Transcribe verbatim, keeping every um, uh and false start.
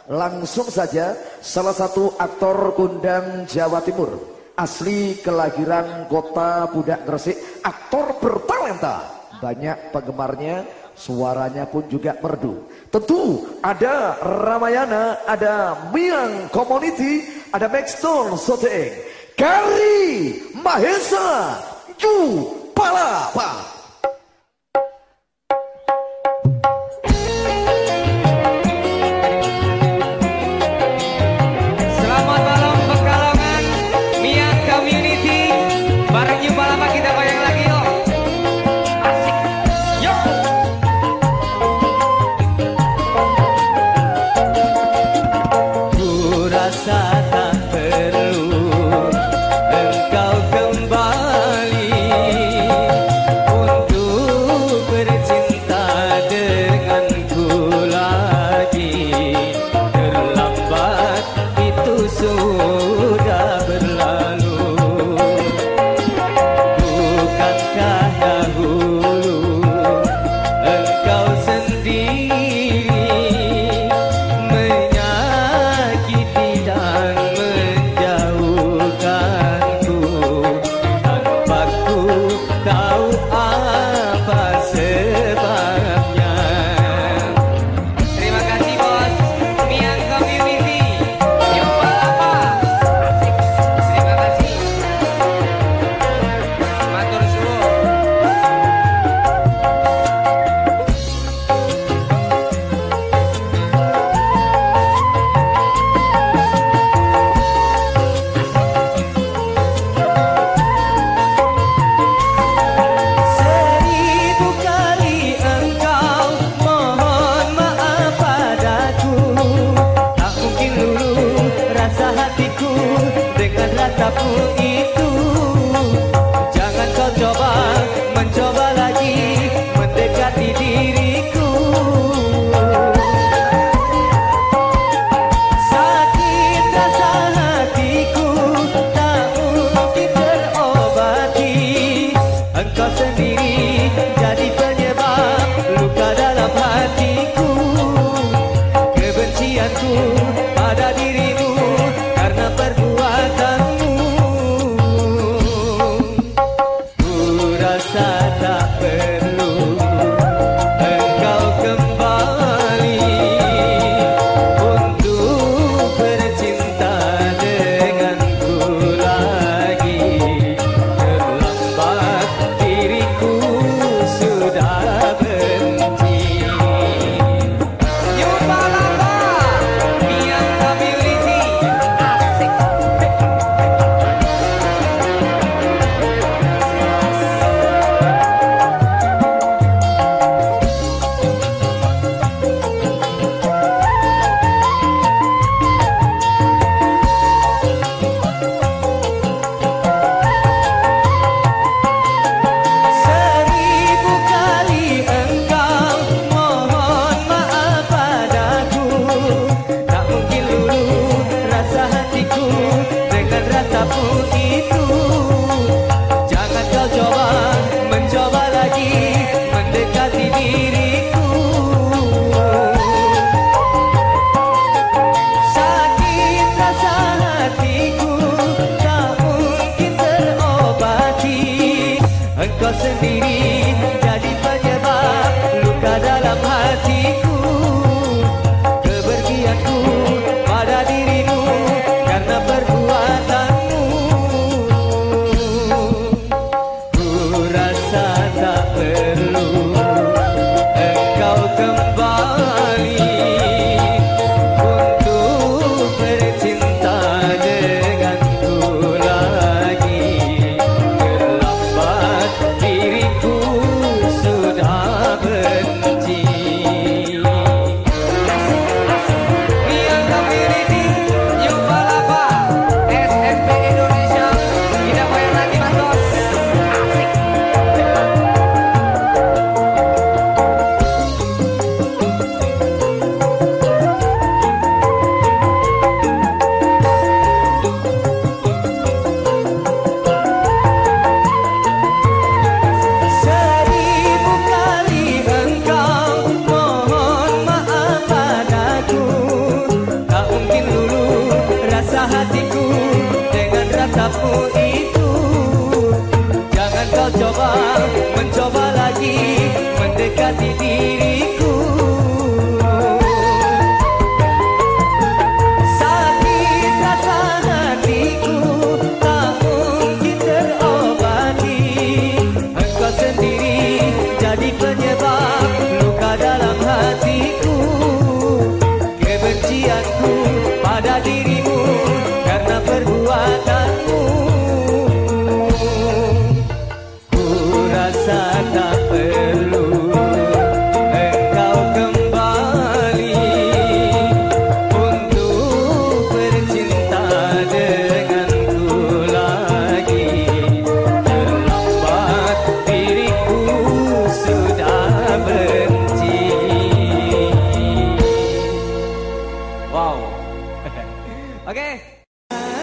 Langsung saja, salah satu aktor kondang Jawa Timur, asli kelahiran kota Pudak Gresik, aktor bertalenta, banyak penggemarnya, suaranya pun juga merdu. Tentu ada Ramayana, ada Miang Community, ada Maxstone Soteeng, Kari Mahesa Ju Palapa. kamu itu. Jangan kau coba, mencoba lagi mendekati diriku. Sakit rasa hatiku tak mungkin terobati. Engkau sendiri jadi penyebab luka dalam hatiku. Kebencianku pada dirimu karena perbuatanmu. Ku rasa tak perlu engkau kembali untuk bercinta denganku lagi. Terlambat diriku sudah benci. Wow. Okay.